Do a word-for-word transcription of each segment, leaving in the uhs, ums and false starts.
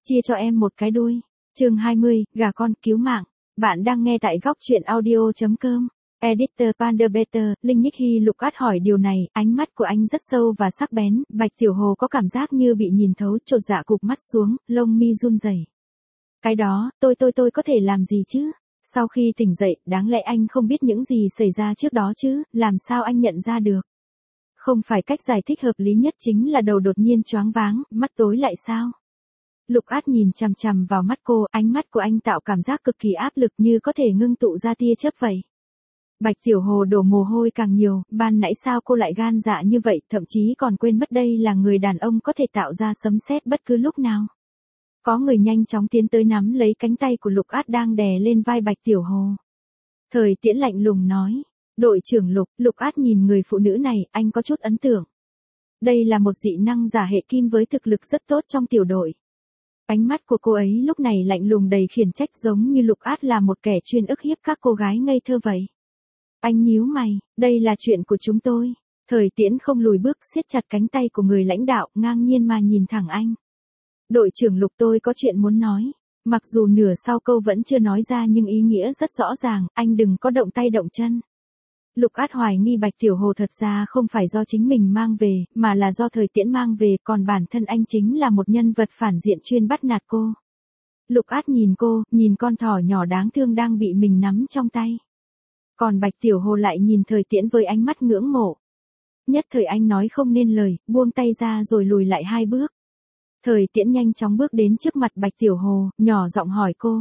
chia cho em một cái đuôi. Chương hai mươi, gà con cứu mạng. Bạn đang nghe tại góc truyện audio chấm com. Editor Panderbetter, Linh Nhích Hy Lục Át hỏi điều này, ánh mắt của anh rất sâu và sắc bén, Bạch Tiểu Hồ có cảm giác như bị nhìn thấu, chột dạ cụp mắt xuống, lông mi run rẩy. Cái đó, tôi tôi tôi có thể làm gì chứ? Sau khi tỉnh dậy, đáng lẽ anh không biết những gì xảy ra trước đó chứ, làm sao anh nhận ra được? Không phải cách giải thích hợp lý nhất chính là đầu đột nhiên choáng váng, mắt tối lại sao? Lục Át nhìn chằm chằm vào mắt cô, ánh mắt của anh tạo cảm giác cực kỳ áp lực như có thể ngưng tụ ra tia chớp vậy. Bạch Tiểu Hồ đổ mồ hôi càng nhiều, ban nãy sao cô lại gan dạ như vậy, thậm chí còn quên mất đây là người đàn ông có thể tạo ra sấm sét bất cứ lúc nào. Có người nhanh chóng tiến tới nắm lấy cánh tay của Lục Át đang đè lên vai Bạch Tiểu Hồ. Thời Tiễn lạnh lùng nói, đội trưởng Lục, Lục Át nhìn người phụ nữ này, anh có chút ấn tượng. Đây là một dị năng giả hệ kim với thực lực rất tốt trong tiểu đội. Ánh mắt của cô ấy lúc này lạnh lùng đầy khiển trách giống như Lục Át là một kẻ chuyên ức hiếp các cô gái ngây thơ vậy. Anh nhíu mày, đây là chuyện của chúng tôi. Thời Tiễn không lùi bước siết chặt cánh tay của người lãnh đạo, ngang nhiên mà nhìn thẳng anh. Đội trưởng Lục, tôi có chuyện muốn nói. Mặc dù nửa sau câu vẫn chưa nói ra nhưng ý nghĩa rất rõ ràng, anh đừng có động tay động chân. Lục Át hoài nghi Bạch Tiểu Hồ thật ra không phải do chính mình mang về, mà là do Thời Tiễn mang về, còn bản thân anh chính là một nhân vật phản diện chuyên bắt nạt cô. Lục Át nhìn cô, nhìn con thỏ nhỏ đáng thương đang bị mình nắm trong tay. Còn Bạch Tiểu Hồ lại nhìn Thời Tiễn với ánh mắt ngưỡng mộ. Nhất thời anh nói không nên lời, buông tay ra rồi lùi lại hai bước. Thời Tiễn nhanh chóng bước đến trước mặt Bạch Tiểu Hồ, nhỏ giọng hỏi cô.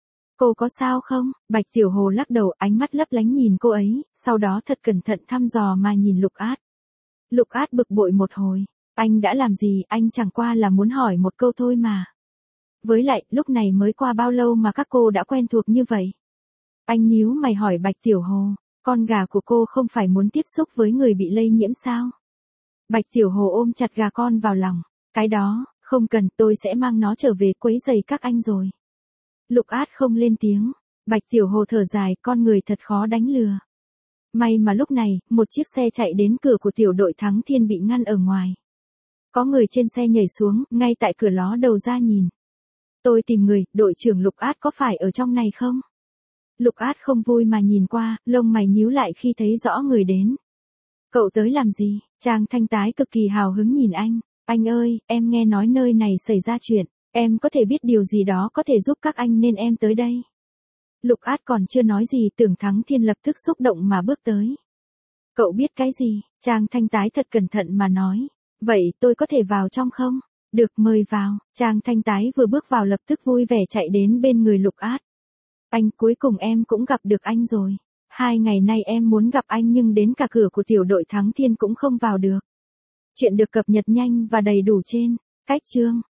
Cô có sao không? Bạch Tiểu Hồ lắc đầu, ánh mắt lấp lánh nhìn cô ấy, sau đó thật cẩn thận thăm dò mà nhìn Lục Át. Lục Át bực bội một hồi. Anh đã làm gì, anh chẳng qua là muốn hỏi một câu thôi mà. Với lại, lúc này mới qua bao lâu mà các cô đã quen thuộc như vậy? Anh nhíu mày hỏi Bạch Tiểu Hồ, con gà của cô không phải muốn tiếp xúc với người bị lây nhiễm sao? Bạch Tiểu Hồ ôm chặt gà con vào lòng. Cái đó, không cần, tôi sẽ mang nó trở về quấy rầy các anh rồi. Lục Át không lên tiếng. Bạch Tiểu Hồ thở dài, con người thật khó đánh lừa. May mà lúc này, một chiếc xe chạy đến cửa của tiểu đội Thắng Thiên bị ngăn ở ngoài. Có người trên xe nhảy xuống, ngay tại cửa ló đầu ra nhìn. Tôi tìm người, đội trưởng Lục Át có phải ở trong này không? Lục Át không vui mà nhìn qua, lông mày nhíu lại khi thấy rõ người đến. Cậu tới làm gì? Trang Thanh Tái cực kỳ hào hứng nhìn anh. Anh ơi, em nghe nói nơi này xảy ra chuyện. Em có thể biết điều gì đó có thể giúp các anh nên em tới đây. Lục Át còn chưa nói gì, Tưởng Thắng Thiên lập tức xúc động mà bước tới. Cậu biết cái gì? Trang Thanh Tái thật cẩn thận mà nói. Vậy tôi có thể vào trong không? Được, mời vào. Trang Thanh Tái vừa bước vào lập tức vui vẻ chạy đến bên người Lục Át. Anh, cuối cùng em cũng gặp được anh rồi. Hai ngày nay em muốn gặp anh nhưng đến cả cửa của tiểu đội Thắng Thiên cũng không vào được. Chuyện được cập nhật nhanh và đầy đủ trên cách chương.